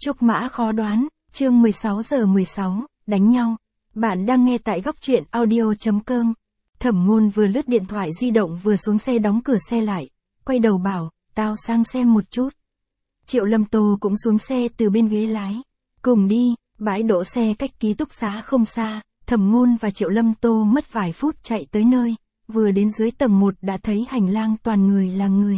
Trúc mã khó đoán, chương 16:16, đánh nhau. Bạn đang nghe tại góc truyện audio.com. Thẩm Ngôn vừa lướt điện thoại di động vừa xuống xe đóng cửa xe lại, quay đầu bảo, tao sang xem một chút. Triệu Lâm Tô cũng xuống xe từ bên ghế lái. Cùng đi, bãi đỗ xe cách ký túc xá không xa, Thẩm Ngôn và Triệu Lâm Tô mất vài phút chạy tới nơi, vừa đến dưới tầng 1 đã thấy hành lang toàn người là người.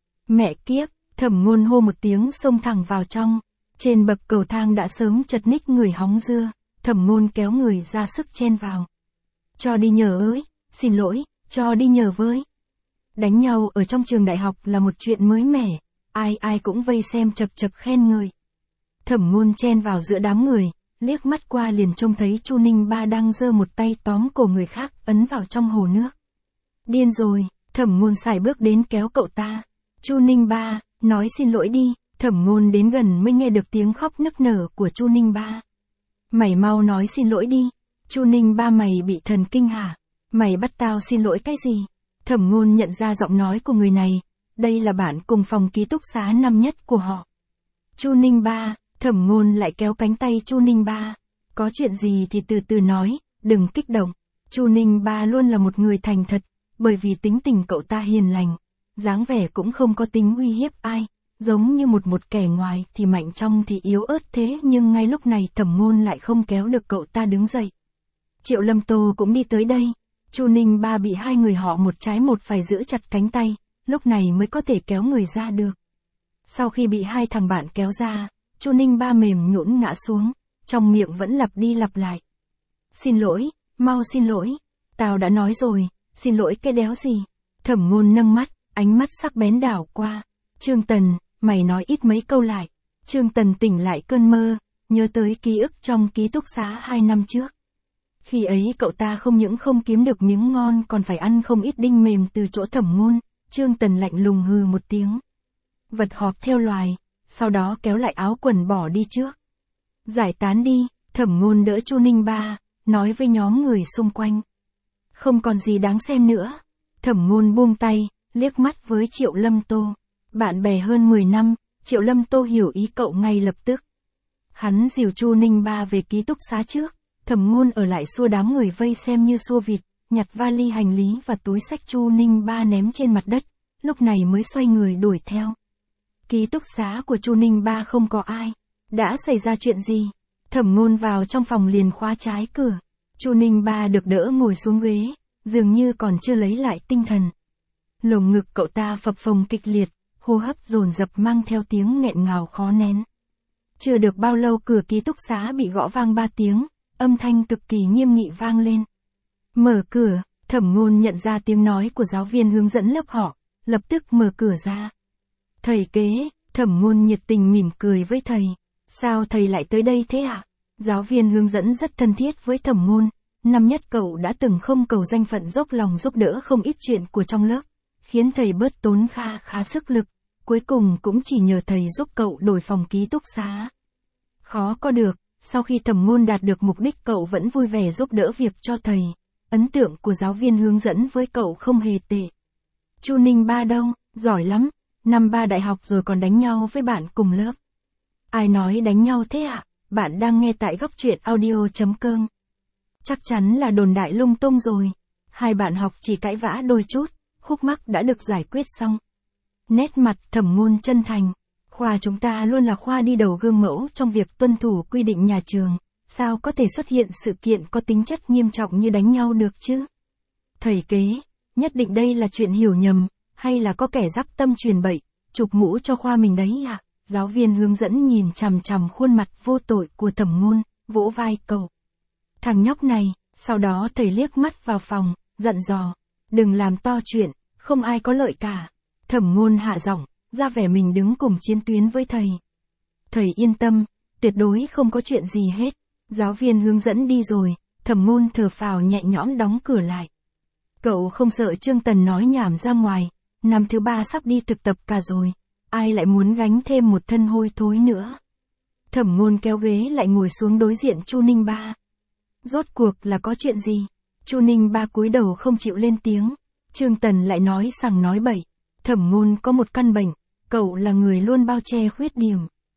Mẹ kiếp, Thẩm Ngôn hô một tiếng xông thẳng vào trong. Trên bậc cầu thang đã sớm chật ních người hóng dưa, Thẩm Ngôn kéo người ra sức chen vào. Cho đi nhờ ơi, xin lỗi, cho đi nhờ với. Đánh nhau ở trong trường đại học là một chuyện mới mẻ, ai cũng vây xem chật chật khen ngợi. Thẩm Ngôn chen vào giữa đám người, liếc mắt qua liền trông thấy Chu Ninh Ba đang giơ một tay tóm cổ người khác ấn vào trong hồ nước. Điên rồi, Thẩm Ngôn sải bước đến kéo cậu ta. Chu Ninh Ba, nói xin lỗi đi. Thẩm Ngôn đến gần mới nghe được tiếng khóc nức nở của Chu Ninh Ba. Mày mau nói xin lỗi đi. Chu Ninh Ba, mày bị thần kinh hả? Mày bắt tao xin lỗi cái gì? Thẩm Ngôn nhận ra giọng nói của người này, đây là bạn cùng phòng ký túc xá năm nhất của họ. Chu Ninh Ba, Thẩm Ngôn lại kéo cánh tay Chu Ninh Ba. Có chuyện gì thì từ từ nói, đừng kích động. Chu Ninh Ba luôn là một người thành thật, bởi vì tính tình cậu ta hiền lành, dáng vẻ cũng không có tính uy hiếp ai. Giống như một kẻ ngoài thì mạnh trong thì yếu ớt thế, nhưng ngay lúc này Thẩm Ngôn lại không kéo được cậu ta đứng dậy. Triệu Lâm Tô cũng đi tới đây. Chu Ninh Ba bị hai người họ một trái một phải giữ chặt cánh tay, lúc này mới có thể kéo người ra được. Sau khi bị hai thằng bạn kéo ra, Chu Ninh Ba mềm nhũn ngã xuống, trong miệng vẫn lặp đi lặp lại. Xin lỗi, mau xin lỗi, tao đã nói rồi, xin lỗi cái đéo gì. Thẩm Ngôn nâng mắt, ánh mắt sắc bén đảo qua. Trương Tần, mày nói ít mấy câu lại. Trương Tần tỉnh lại cơn mơ, nhớ tới ký ức trong ký túc xá 2 năm trước. Khi ấy cậu ta không những không kiếm được miếng ngon còn phải ăn không ít đinh mềm từ chỗ Thẩm Ngôn. Trương Tần lạnh lùng hừ một tiếng. Vật họp theo loài, sau đó kéo lại áo quần bỏ đi trước. Giải tán đi, Thẩm Ngôn đỡ Chu Ninh Ba, nói với nhóm người xung quanh. Không còn gì đáng xem nữa. Thẩm Ngôn buông tay, liếc mắt với Triệu Lâm Tô. Bạn bè hơn 10 năm, Triệu Lâm Tô hiểu ý cậu ngay lập tức. Hắn dìu Chu Ninh Ba về ký túc xá trước, Thẩm Ngôn ở lại xua đám người vây xem như xua vịt, nhặt vali hành lý và túi xách Chu Ninh Ba ném trên mặt đất, lúc này mới xoay người đuổi theo. Ký túc xá của Chu Ninh Ba không có ai. Đã xảy ra chuyện gì? Thẩm Ngôn vào trong phòng liền khóa trái cửa. Chu Ninh Ba được đỡ ngồi xuống ghế, dường như còn chưa lấy lại tinh thần. Lồng ngực cậu ta phập phồng kịch liệt, hô hấp dồn dập mang theo tiếng nghẹn ngào khó nén. Chưa được bao lâu cửa ký túc xá bị gõ vang 3 tiếng, âm thanh cực kỳ nghiêm nghị vang lên. Mở cửa, Thẩm Ngôn nhận ra tiếng nói của giáo viên hướng dẫn lớp họ, lập tức mở cửa ra. Thầy kế, Thẩm Ngôn nhiệt tình mỉm cười với thầy. Sao thầy lại tới đây thế ạ? Giáo viên hướng dẫn rất thân thiết với Thẩm Ngôn, năm nhất cậu đã từng không cầu danh phận dốc lòng giúp đỡ không ít chuyện của trong lớp, khiến thầy bớt tốn khá sức lực, cuối cùng cũng chỉ nhờ thầy giúp cậu đổi phòng ký túc xá. Khó có được, sau khi Thẩm Ngôn đạt được mục đích cậu vẫn vui vẻ giúp đỡ việc cho thầy, ấn tượng của giáo viên hướng dẫn với cậu không hề tệ. Chu Ninh Ba đâu, giỏi lắm, năm 3 đại học rồi còn đánh nhau với bạn cùng lớp. Ai nói đánh nhau thế ạ? Bạn đang nghe tại góc truyện audio.com. Chắc chắn là đồn đại lung tung rồi. Hai bạn học chỉ cãi vã đôi chút, khúc mắc đã được giải quyết xong. Nét mặt Thẩm Ngôn chân thành. Khoa chúng ta luôn là khoa đi đầu gương mẫu trong việc tuân thủ quy định nhà trường, sao có thể xuất hiện sự kiện có tính chất nghiêm trọng như đánh nhau được chứ? Thầy kế, nhất định đây là chuyện hiểu nhầm, hay là có kẻ dắp tâm truyền bậy, chụp mũ cho khoa mình đấy à? Giáo viên hướng dẫn nhìn chằm chằm khuôn mặt vô tội của Thẩm Ngôn, vỗ vai cậu. Thằng nhóc này, sau đó thầy liếc mắt vào phòng, dặn dò, đừng làm to chuyện, không ai có lợi cả. Thẩm Ngôn hạ giọng, ra vẻ mình đứng cùng chiến tuyến với thầy. Thầy yên tâm, tuyệt đối không có chuyện gì hết. Giáo viên hướng dẫn đi rồi, Thẩm Ngôn thở phào nhẹ nhõm đóng cửa lại. Cậu không sợ Trương Tần nói nhảm ra ngoài, năm thứ 3 sắp đi thực tập cả rồi, ai lại muốn gánh thêm một thân hôi thối nữa. Thẩm Ngôn kéo ghế lại ngồi xuống đối diện Chu Ninh Ba. Rốt cuộc là có chuyện gì? Chu Ninh Ba cúi đầu không chịu lên tiếng. Trương Tần lại nói sằng nói bậy. Thẩm Ngôn có một căn bệnh, cậu là người luôn bao che khuyết điểm.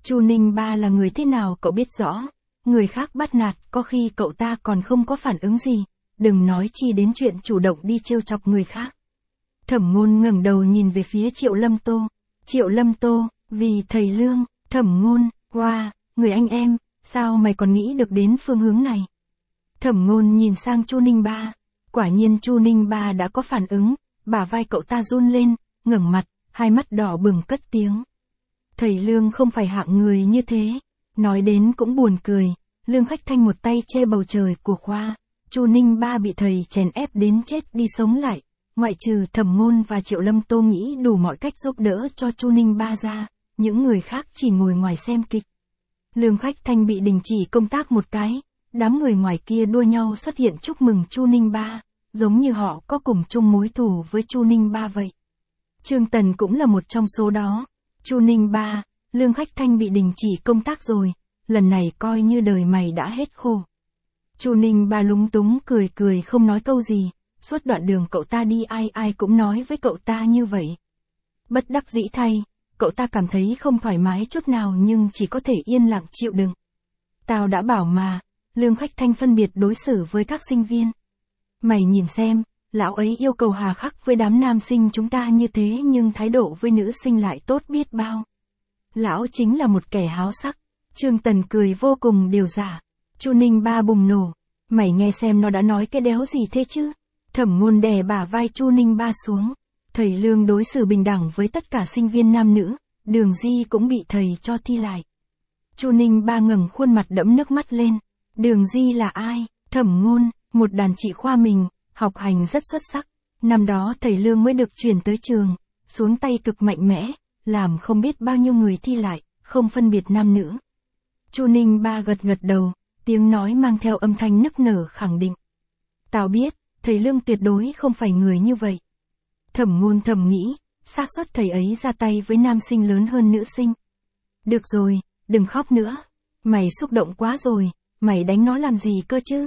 Chu Ninh Ba là người thế nào cậu biết rõ, người khác bắt nạt có khi cậu ta còn không có phản ứng gì, đừng nói chi đến chuyện chủ động đi trêu chọc người khác. Thẩm Ngôn ngẩng đầu nhìn về phía Triệu Lâm Tô. Triệu Lâm Tô, vì thầy Lương. Thẩm Ngôn, wow, người anh em, sao mày còn nghĩ được đến phương hướng này? Thẩm Ngôn nhìn sang Chu Ninh Ba, quả nhiên Chu Ninh Ba đã có phản ứng, bả vai cậu ta run lên, ngẩng mặt, hai mắt đỏ bừng cất tiếng. Thầy Lương không phải hạng người như thế. Nói đến cũng buồn cười, Lương Khách Thanh một tay che bầu trời của khoa, Chu Ninh Ba bị thầy chèn ép đến chết đi sống lại, ngoại trừ Thẩm Ngôn và Triệu Lâm Tô nghĩ đủ mọi cách giúp đỡ cho Chu Ninh Ba ra, những người khác chỉ ngồi ngoài xem kịch. Lương Khách Thanh bị đình chỉ công tác một cái, đám người ngoài kia đua nhau xuất hiện chúc mừng Chu Ninh Ba, giống như họ có cùng chung mối thù với Chu Ninh Ba vậy. Trương Tần cũng là một trong số đó. Chu Ninh Ba, Lương Khách Thanh bị đình chỉ công tác rồi, lần này coi như đời mày đã hết khổ. Chu Ninh Ba lúng túng cười cười không nói câu gì, suốt đoạn đường cậu ta đi ai cũng nói với cậu ta như vậy. Bất đắc dĩ thay, cậu ta cảm thấy không thoải mái chút nào nhưng chỉ có thể yên lặng chịu đựng. Tao đã bảo mà, Lương Khách Thanh phân biệt đối xử với các sinh viên. Mày nhìn xem, lão ấy yêu cầu hà khắc với đám nam sinh chúng ta như thế nhưng thái độ với nữ sinh lại tốt biết bao. Lão chính là một kẻ háo sắc. Trương Tần cười vô cùng điều giả. Chu Ninh Ba bùng nổ. Mày nghe xem nó đã nói cái đéo gì thế chứ? Thẩm Ngôn đè bả vai Chu Ninh Ba xuống. Thầy Lương đối xử bình đẳng với tất cả sinh viên nam nữ, Đường Di cũng bị thầy cho thi lại. Chu Ninh Ba ngẩng khuôn mặt đẫm nước mắt lên. Đường Di là ai? Thẩm Ngôn, một đàn chị khoa mình, học hành rất xuất sắc. Năm đó thầy Lương mới được chuyển tới trường, xuống tay cực mạnh mẽ, làm không biết bao nhiêu người thi lại, không phân biệt nam nữ. Chu Ninh Ba gật gật đầu, tiếng nói mang theo âm thanh nức nở khẳng định. Tao biết, thầy Lương tuyệt đối không phải người như vậy. Thẩm Ngôn thầm nghĩ, xác suất thầy ấy ra tay với nam sinh lớn hơn nữ sinh. Được rồi, đừng khóc nữa. Mày xúc động quá rồi, mày đánh nó làm gì cơ chứ?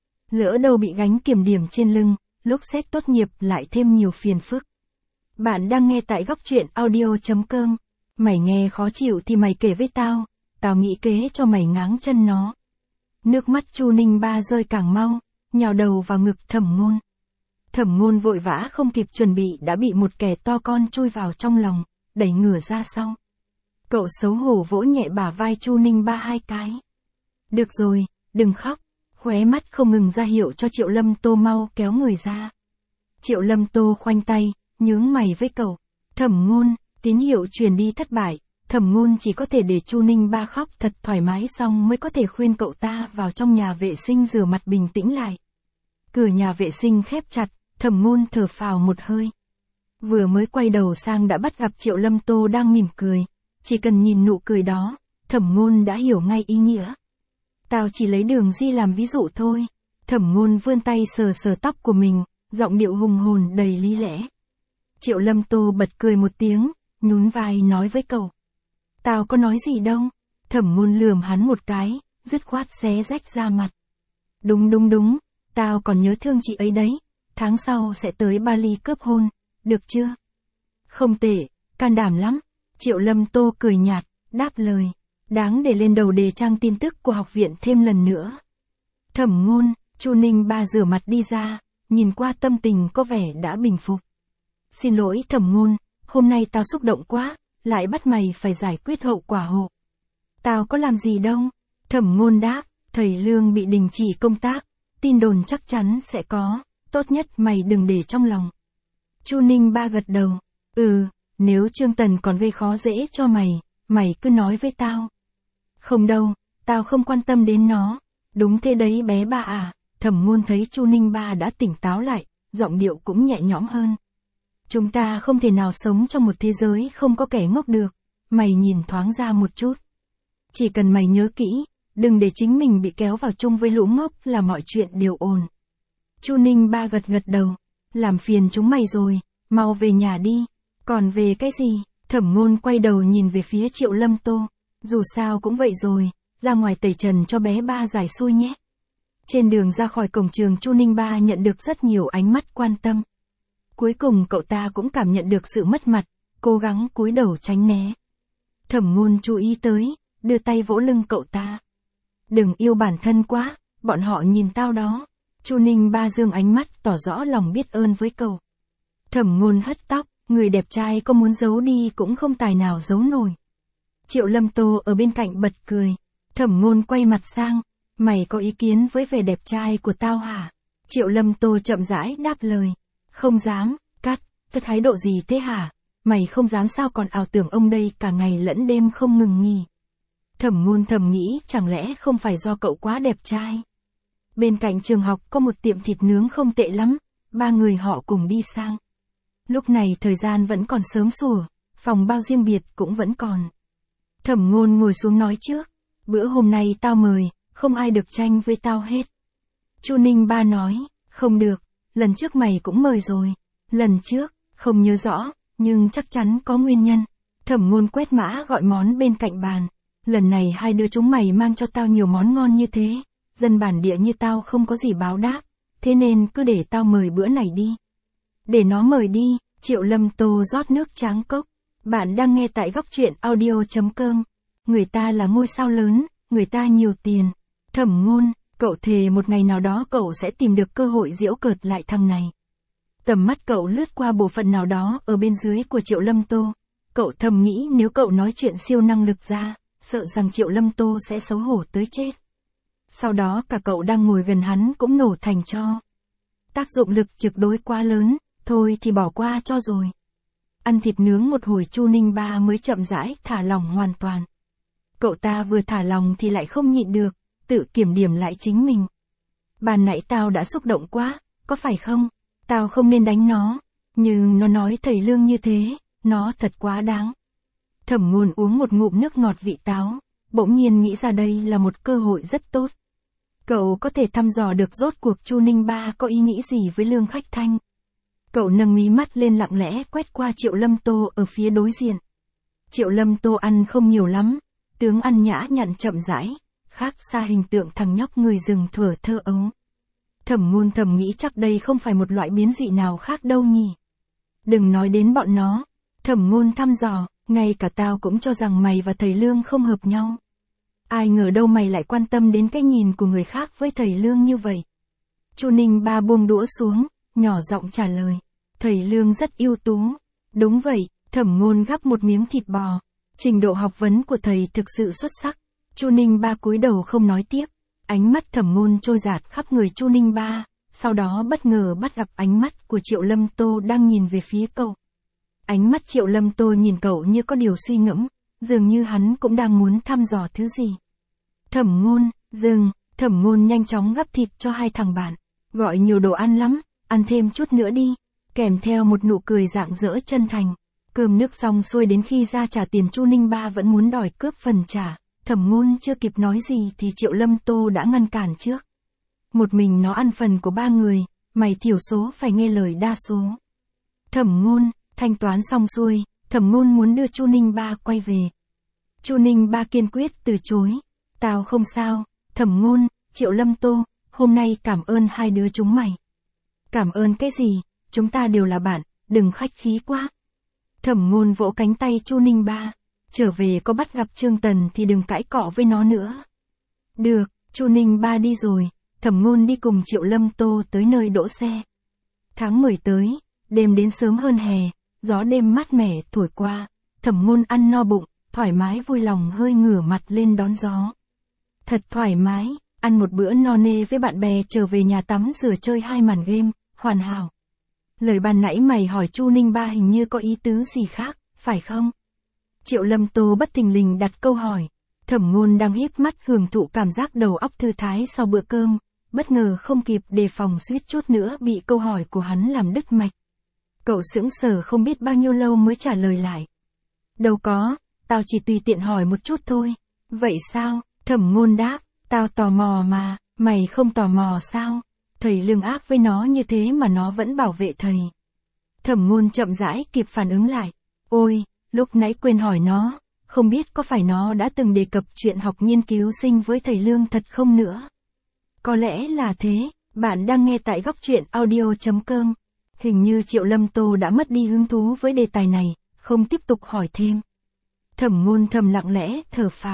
Lỡ đâu bị gánh kiểm điểm trên lưng, lúc xét tốt nghiệp lại thêm nhiều phiền phức. Bạn đang nghe tại góc truyện audio.com. Mày nghe khó chịu thì mày kể với tao, tao nghĩ kế cho mày ngáng chân nó. Nước mắt Chu Ninh Ba rơi càng mau, nhào đầu vào ngực Thẩm Ngôn. Thẩm Ngôn vội vã không kịp chuẩn bị đã bị một kẻ to con chui vào trong lòng, đẩy ngửa ra sau. Cậu xấu hổ vỗ nhẹ bả vai Chu Ninh Ba hai cái. Được rồi, đừng khóc. Khóe mắt không ngừng ra hiệu cho Triệu Lâm Tô mau kéo người ra. Triệu Lâm Tô khoanh tay, nhướng mày với cậu. Thẩm Ngôn, tín hiệu truyền đi thất bại, Thẩm Ngôn chỉ có thể để Chu Ninh Ba khóc thật thoải mái xong mới có thể khuyên cậu ta vào trong nhà vệ sinh rửa mặt bình tĩnh lại. Cửa nhà vệ sinh khép chặt, Thẩm Ngôn thở phào một hơi. Vừa mới quay đầu sang đã bắt gặp Triệu Lâm Tô đang mỉm cười, chỉ cần nhìn nụ cười đó, Thẩm Ngôn đã hiểu ngay ý nghĩa. Tao chỉ lấy Đường Di làm ví dụ thôi. Thẩm Ngôn vươn tay sờ sờ tóc của mình, giọng điệu hùng hồn đầy lý lẽ. Triệu Lâm Tô bật cười một tiếng, nhún vai nói với cậu. Tao có nói gì đâu. Thẩm Ngôn lườm hắn một cái, dứt khoát xé rách ra mặt. Đúng, tao còn nhớ thương chị ấy đấy. Tháng sau sẽ tới Bali cướp hôn, được chưa? Không tệ, can đảm lắm. Triệu Lâm Tô cười nhạt, đáp lời. Đáng để lên đầu đề trang tin tức của học viện thêm lần nữa. Thẩm Ngôn, Chu Ninh Ba rửa mặt đi ra, nhìn qua tâm tình có vẻ đã bình phục. Xin lỗi Thẩm Ngôn, hôm nay tao xúc động quá, lại bắt mày phải giải quyết hậu quả hộ. Tao có làm gì đâu. Thẩm Ngôn đáp, thầy Lương bị đình chỉ công tác, tin đồn chắc chắn sẽ có, tốt nhất mày đừng để trong lòng. Chu Ninh Ba gật đầu, nếu Trương Tần còn gây khó dễ cho mày cứ nói với tao. Không đâu, tao không quan tâm đến nó. Đúng thế đấy bé ba à. Thẩm Ngôn thấy Chu Ninh Ba đã tỉnh táo lại, giọng điệu cũng nhẹ nhõm hơn. Chúng ta không thể nào sống trong một thế giới không có kẻ ngốc được. Mày nhìn thoáng ra một chút. Chỉ cần mày nhớ kỹ, đừng để chính mình bị kéo vào chung với lũ ngốc là mọi chuyện đều ổn. Chu Ninh Ba gật gật đầu. Làm phiền chúng mày rồi, mau về nhà đi. Còn về cái gì? Thẩm Ngôn quay đầu nhìn về phía Triệu Lâm Tô. Dù sao cũng vậy rồi, ra ngoài tẩy trần cho bé ba giải xui nhé. Trên đường ra khỏi cổng trường Chu Ninh Ba nhận được rất nhiều ánh mắt quan tâm. Cuối cùng cậu ta cũng cảm nhận được sự mất mặt, cố gắng cúi đầu tránh né. Thẩm Ngôn chú ý tới, đưa tay vỗ lưng cậu ta. Đừng yêu bản thân quá, bọn họ nhìn tao đó. Chu Ninh Ba dương ánh mắt tỏ rõ lòng biết ơn với cậu. Thẩm Ngôn hất tóc, người đẹp trai có muốn giấu đi cũng không tài nào giấu nổi. Triệu Lâm Tô ở bên cạnh bật cười. Thẩm Ngôn quay mặt sang, mày có ý kiến với vẻ đẹp trai của tao hả? Triệu Lâm Tô chậm rãi đáp lời. Không dám, cái thái độ gì thế hả? Mày không dám sao còn ảo tưởng ông đây cả ngày lẫn đêm không ngừng nghỉ. Thẩm Ngôn thầm nghĩ chẳng lẽ không phải do cậu quá đẹp trai. Bên cạnh trường học có một tiệm thịt nướng không tệ lắm, ba người họ cùng đi sang. Lúc này thời gian vẫn còn sớm sủa, phòng bao riêng biệt cũng vẫn còn. Thẩm Ngôn ngồi xuống nói trước, bữa hôm nay tao mời, không ai được tranh với tao hết. Chu Ninh Ba nói, không được, lần trước mày cũng mời rồi. Lần trước, không nhớ rõ, nhưng chắc chắn có nguyên nhân. Thẩm Ngôn quét mã gọi món bên cạnh bàn. Lần này hai đứa chúng mày mang cho tao nhiều món ngon như thế, dân bản địa như tao không có gì báo đáp, thế nên cứ để tao mời bữa này đi. Để nó mời đi, Triệu Lâm Tô rót nước tráng cốc. Bạn đang nghe tại góc truyện audio.com. Người ta là ngôi sao lớn, người ta nhiều tiền. Thẩm Ngôn, cậu thề một ngày nào đó cậu sẽ tìm được cơ hội giễu cợt lại thằng này. Tầm mắt cậu lướt qua bộ phận nào đó ở bên dưới của Triệu Lâm Tô. Cậu thầm nghĩ nếu cậu nói chuyện siêu năng lực ra, sợ rằng Triệu Lâm Tô sẽ xấu hổ tới chết. Sau đó cả cậu đang ngồi gần hắn cũng nổ thành tro. Tác dụng lực trực đối quá lớn, thôi thì bỏ qua cho rồi. Ăn thịt nướng một hồi Chu Ninh Ba mới chậm rãi thả lỏng hoàn toàn. Cậu ta vừa thả lòng thì lại không nhịn được, tự kiểm điểm lại chính mình. Ban nãy tao đã xúc động quá, có phải không? Tao không nên đánh nó, nhưng nó nói thầy Lương như thế, nó thật quá đáng. Thẩm Ngôn uống một ngụm nước ngọt vị táo, bỗng nhiên nghĩ ra đây là một cơ hội rất tốt. Cậu có thể thăm dò được rốt cuộc Chu Ninh Ba có ý nghĩ gì với Lương Khách Thanh. Cậu nâng mí mắt lên lặng lẽ quét qua Triệu Lâm Tô ở phía đối diện. Triệu Lâm Tô ăn không nhiều lắm, tướng ăn nhã nhặn chậm rãi, khác xa hình tượng thằng nhóc người rừng thuở thơ ấu. Thẩm Ngôn thầm nghĩ chắc đây không phải một loại biến dị nào khác đâu nhỉ. Đừng nói đến bọn nó. Thẩm Ngôn thăm dò, ngay cả tao cũng cho rằng mày và thầy Lương không hợp nhau. Ai ngờ đâu mày lại quan tâm đến cái nhìn của người khác với thầy Lương như vậy. Chu Ninh Ba buông đũa xuống, nhỏ giọng trả lời. Thầy Lương rất ưu tú. Đúng vậy, Thẩm Ngôn gắp một miếng thịt bò. Trình độ học vấn của thầy thực sự xuất sắc. Chu Ninh Ba cúi đầu không nói tiếp. Ánh mắt Thẩm Ngôn trôi dạt khắp người Chu Ninh Ba, sau đó bất ngờ bắt gặp ánh mắt của Triệu Lâm Tô đang nhìn về phía cậu. Ánh mắt Triệu Lâm Tô nhìn cậu như có điều suy ngẫm, dường như hắn cũng đang muốn thăm dò thứ gì. Thẩm Ngôn, dừng, Thẩm Ngôn nhanh chóng gắp thịt cho hai thằng bạn, gọi nhiều đồ ăn lắm, ăn thêm chút nữa đi, kèm theo một nụ cười rạng rỡ chân thành. Cơm nước xong xuôi đến khi ra trả tiền Chu Ninh Ba vẫn muốn đòi cướp phần trả. Thẩm Ngôn chưa kịp nói gì thì Triệu Lâm Tô đã ngăn cản trước. Một mình nó ăn phần của ba người, mày thiểu số phải nghe lời đa số. Thẩm Ngôn, thanh toán xong xuôi, Thẩm Ngôn muốn đưa Chu Ninh Ba quay về. Chu Ninh Ba kiên quyết từ chối. Tao không sao, Thẩm Ngôn, Triệu Lâm Tô, hôm nay cảm ơn hai đứa chúng mày. Cảm ơn cái gì, chúng ta đều là bạn, đừng khách khí quá. Thẩm Ngôn vỗ cánh tay Chu Ninh Ba. Trở về có bắt gặp Trương Tần thì đừng cãi cọ với nó nữa. Được, Chu Ninh Ba đi rồi, Thẩm Ngôn đi cùng Triệu Lâm Tô tới nơi đỗ xe. Tháng 10 tới, đêm đến sớm hơn hè, gió đêm mát mẻ thổi qua, Thẩm Ngôn ăn no bụng, thoải mái vui lòng hơi ngửa mặt lên đón gió. Thật thoải mái, ăn một bữa no nê với bạn bè trở về nhà tắm rửa chơi 2 màn game, hoàn hảo. Lời ban nãy mày hỏi Chu Ninh Ba hình như có ý tứ gì khác, phải không? Triệu Lâm Tô bất thình lình đặt câu hỏi. Thẩm Ngôn đang híp mắt hưởng thụ cảm giác đầu óc thư thái sau bữa cơm, bất ngờ không kịp đề phòng suýt chút nữa bị câu hỏi của hắn làm đứt mạch. Cậu sững sờ không biết bao nhiêu lâu mới trả lời lại. Đâu có, tao chỉ tùy tiện hỏi một chút thôi. Vậy sao? Thẩm Ngôn đáp, tao tò mò mà, mày không tò mò sao? Thầy Lương ác với nó như thế mà nó vẫn bảo vệ thầy. Thẩm Ngôn chậm rãi kịp phản ứng lại. Ôi, lúc nãy quên hỏi nó, không biết có phải nó đã từng đề cập chuyện học nghiên cứu sinh với thầy Lương thật không nữa. Có lẽ là thế, bạn đang nghe tại góc truyện audio.com. Hình như Triệu Lâm Tô đã mất đi hứng thú với đề tài này, không tiếp tục hỏi thêm. Thẩm Ngôn thầm lặng lẽ thở phào.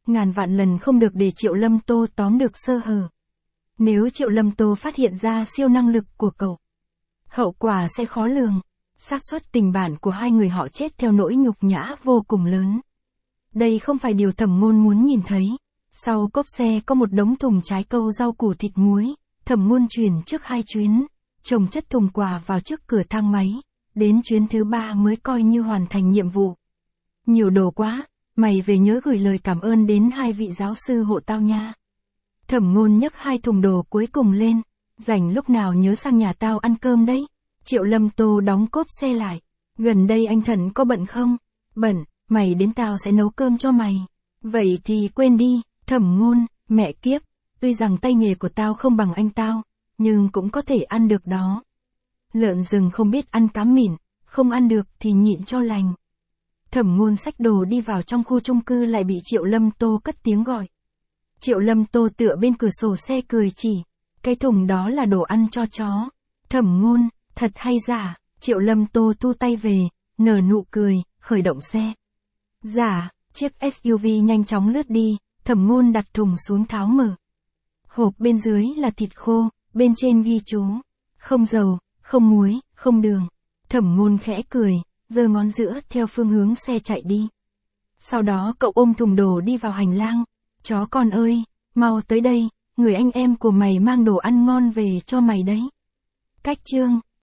ngàn vạn lần không được để Triệu Lâm Tô tóm được sơ hở. Nếu Triệu Lâm Tô phát hiện ra siêu năng lực của cậu, hậu quả sẽ khó lường. Xác suất tình bản của hai người họ chết theo nỗi nhục nhã vô cùng lớn. Đây không phải điều Thẩm Ngôn muốn nhìn thấy. Sau cốp xe có một đống thùng trái câu rau củ thịt muối. Thẩm Ngôn chuyển trước 2 chuyến, chồng chất thùng quà vào trước cửa thang máy. Đến chuyến thứ 3 mới coi như hoàn thành nhiệm vụ. Nhiều đồ quá, mày về nhớ gửi lời cảm ơn đến 2 vị giáo sư hộ tao nha. Thẩm Ngôn nhấc 2 thùng đồ cuối cùng lên. Rảnh lúc nào nhớ sang nhà tao ăn cơm đấy. Triệu Lâm Tô đóng cốp xe lại. Gần đây anh Thần có bận không? Bận, mày đến tao sẽ nấu cơm cho mày. Vậy thì quên đi, Thẩm Ngôn, mẹ kiếp. Tuy rằng tay nghề của tao không bằng anh tao, nhưng cũng có thể ăn được đó. Lợn rừng không biết ăn cám mỉn, không ăn được thì nhịn cho lành. Thẩm Ngôn xách đồ đi vào trong khu chung cư lại bị Triệu Lâm Tô cất tiếng gọi. Triệu Lâm Tô tựa bên cửa sổ xe cười chỉ. Cái thùng đó là đồ ăn cho chó. Thẩm Ngôn, thật hay giả? Triệu Lâm Tô thu tay về, nở nụ cười, khởi động xe. Giả, chiếc SUV nhanh chóng lướt đi, Thẩm Ngôn đặt thùng xuống tháo mở. Hộp bên dưới là thịt khô, bên trên ghi chú. Không dầu, không muối, không đường. Thẩm Ngôn khẽ cười, giơ ngón giữa theo phương hướng xe chạy đi. Sau đó cậu ôm thùng đồ đi vào hành lang. Chó con ơi, mau tới đây, người anh em của mày mang đồ ăn ngon về cho mày đấy. Cách chương